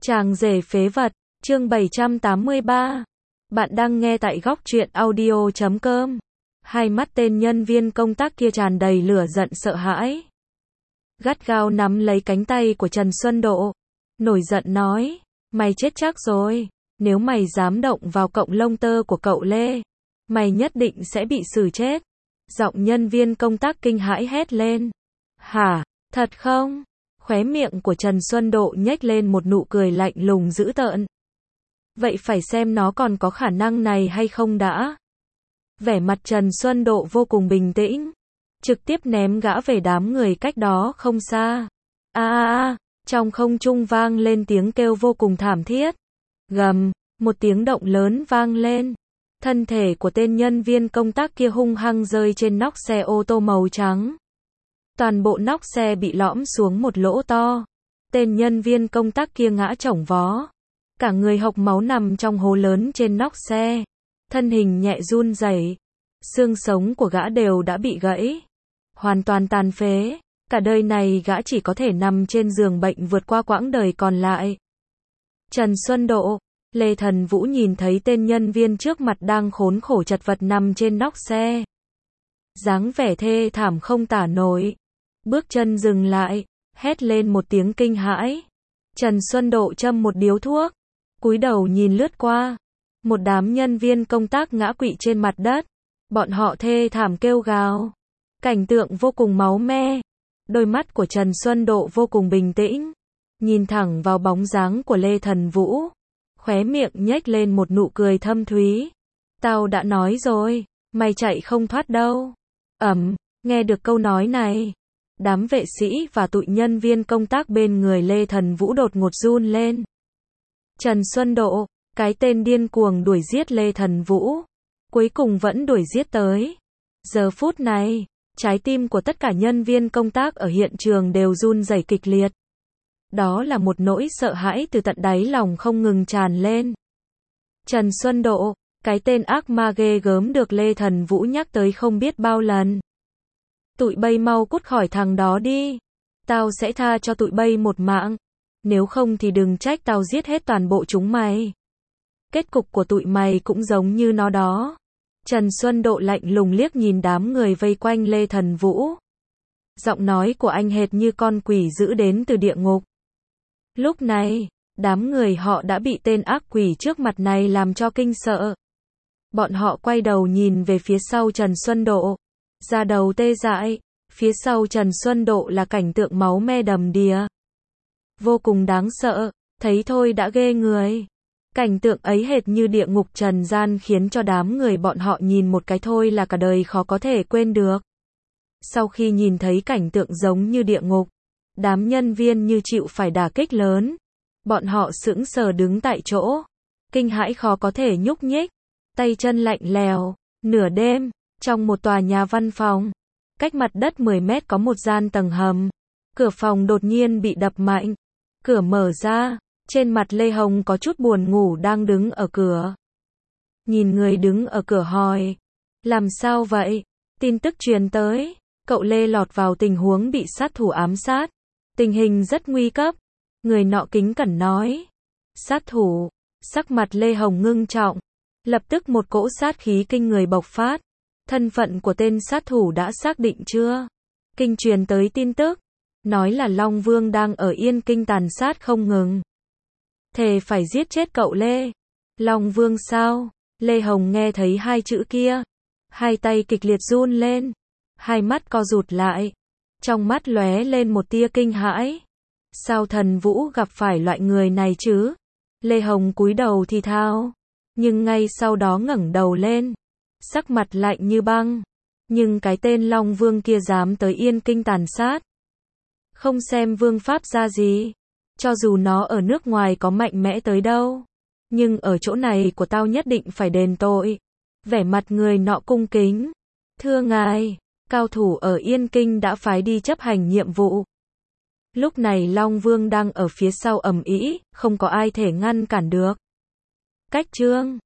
Chàng rể phế vật, chương 783. Bạn đang nghe tại góc truyện audio.com. Hai mắt tên nhân viên công tác kia tràn đầy lửa giận sợ hãi. Gắt gao nắm lấy cánh tay của Trần Xuân Độ. Nổi giận nói, mày chết chắc rồi. Nếu mày dám động vào cọng lông tơ của cậu Lê, mày nhất định sẽ bị xử chết. Giọng nhân viên công tác kinh hãi hét lên. Hả, thật không? Khóe miệng của Trần Xuân Độ nhếch lên một nụ cười lạnh lùng dữ tợn. Vậy phải xem nó còn có khả năng này hay không đã. Vẻ mặt Trần Xuân Độ vô cùng bình tĩnh, trực tiếp ném gã về đám người cách đó không xa. Trong không trung vang lên tiếng kêu vô cùng thảm thiết. Gầm, một tiếng động lớn vang lên. Thân thể của tên nhân viên công tác kia hung hăng rơi trên nóc xe ô tô màu trắng. Toàn bộ nóc xe bị lõm xuống một lỗ to. Tên nhân viên công tác kia ngã chổng vó. Cả người hộc máu nằm trong hố lớn trên nóc xe. Thân hình nhẹ run rẩy. Xương sống của gã đều đã bị gãy. Hoàn toàn tàn phế. Cả đời này gã chỉ có thể nằm trên giường bệnh vượt qua quãng đời còn lại. Trần Xuân Độ, Lê Thần Vũ nhìn thấy tên nhân viên trước mặt đang khốn khổ chật vật nằm trên nóc xe. Dáng vẻ thê thảm không tả nổi. Bước chân dừng lại, hét lên một tiếng kinh hãi. Trần Xuân Độ châm một điếu thuốc, cúi đầu nhìn lướt qua. Một đám nhân viên công tác ngã quỵ trên mặt đất. Bọn họ thê thảm kêu gào. Cảnh tượng vô cùng máu me. Đôi mắt của Trần Xuân Độ vô cùng bình tĩnh, nhìn thẳng vào bóng dáng của Lê Thần Vũ. Khóe miệng nhếch lên một nụ cười thâm thúy. Tao đã nói rồi, mày chạy không thoát đâu. Nghe được câu nói này, đám vệ sĩ và tụi nhân viên công tác bên người Lê Thần Vũ đột ngột run lên. Trần Xuân Độ, cái tên điên cuồng đuổi giết Lê Thần Vũ, cuối cùng vẫn đuổi giết tới. Giờ phút này, trái tim của tất cả nhân viên công tác ở hiện trường đều run rẩy kịch liệt. Đó là một nỗi sợ hãi từ tận đáy lòng không ngừng tràn lên. Trần Xuân Độ, cái tên ác ma ghê gớm được Lê Thần Vũ nhắc tới không biết bao lần. Tụi bay mau cút khỏi thằng đó đi. Tao sẽ tha cho tụi bay một mạng. Nếu không thì đừng trách tao giết hết toàn bộ chúng mày. Kết cục của tụi mày cũng giống như nó đó. Trần Xuân Độ lạnh lùng liếc nhìn đám người vây quanh Lê Thần Vũ. Giọng nói của anh hệt như con quỷ dữ đến từ địa ngục. Lúc này, đám người họ đã bị tên ác quỷ trước mặt này làm cho kinh sợ. Bọn họ quay đầu nhìn về phía sau Trần Xuân Độ. Da đầu tê dại, phía sau Trần Xuân Độ là cảnh tượng máu me đầm đìa. Vô cùng đáng sợ, thấy thôi đã ghê người. Cảnh tượng ấy hệt như địa ngục trần gian khiến cho đám người bọn họ nhìn một cái thôi là cả đời khó có thể quên được. Sau khi nhìn thấy cảnh tượng giống như địa ngục, đám nhân viên như chịu phải đả kích lớn. Bọn họ sững sờ đứng tại chỗ, kinh hãi khó có thể nhúc nhích, tay chân lạnh lèo. Nửa đêm, trong một tòa nhà văn phòng, cách mặt đất 10 mét có một gian tầng hầm. Cửa phòng đột nhiên bị đập mạnh. Cửa mở ra, trên mặt Lê Hồng có chút buồn ngủ đang đứng ở cửa. Nhìn người đứng ở cửa hỏi, làm sao vậy? Tin tức truyền tới, cậu Lê lọt vào tình huống bị sát thủ ám sát. Tình hình rất nguy cấp. Người nọ kính cẩn nói. Sát thủ, sắc mặt Lê Hồng ngưng trọng. Lập tức một cỗ sát khí kinh người bộc phát. Thân phận của tên sát thủ đã xác định chưa? Kinh truyền tới tin tức, nói là Long Vương đang ở Yên Kinh tàn sát không ngừng. Thề phải giết chết cậu Lê. Long Vương sao? Lê Hồng nghe thấy hai chữ kia, hai tay kịch liệt run lên, hai mắt co rụt lại, trong mắt lóe lên một tia kinh hãi. Sao Thần Vũ gặp phải loại người này chứ? Lê Hồng cúi đầu thì thào, nhưng ngay sau đó ngẩng đầu lên, sắc mặt lạnh như băng. Nhưng cái tên Long Vương kia dám tới Yên Kinh tàn sát, không xem vương pháp ra gì. Cho dù nó ở nước ngoài có mạnh mẽ tới đâu, nhưng ở chỗ này của tao nhất định phải đền tội. Vẻ mặt người nọ cung kính. Thưa ngài, cao thủ ở Yên Kinh đã phái đi chấp hành nhiệm vụ. Lúc này Long Vương đang ở phía sau ầm ĩ, không có ai thể ngăn cản được. Cách chương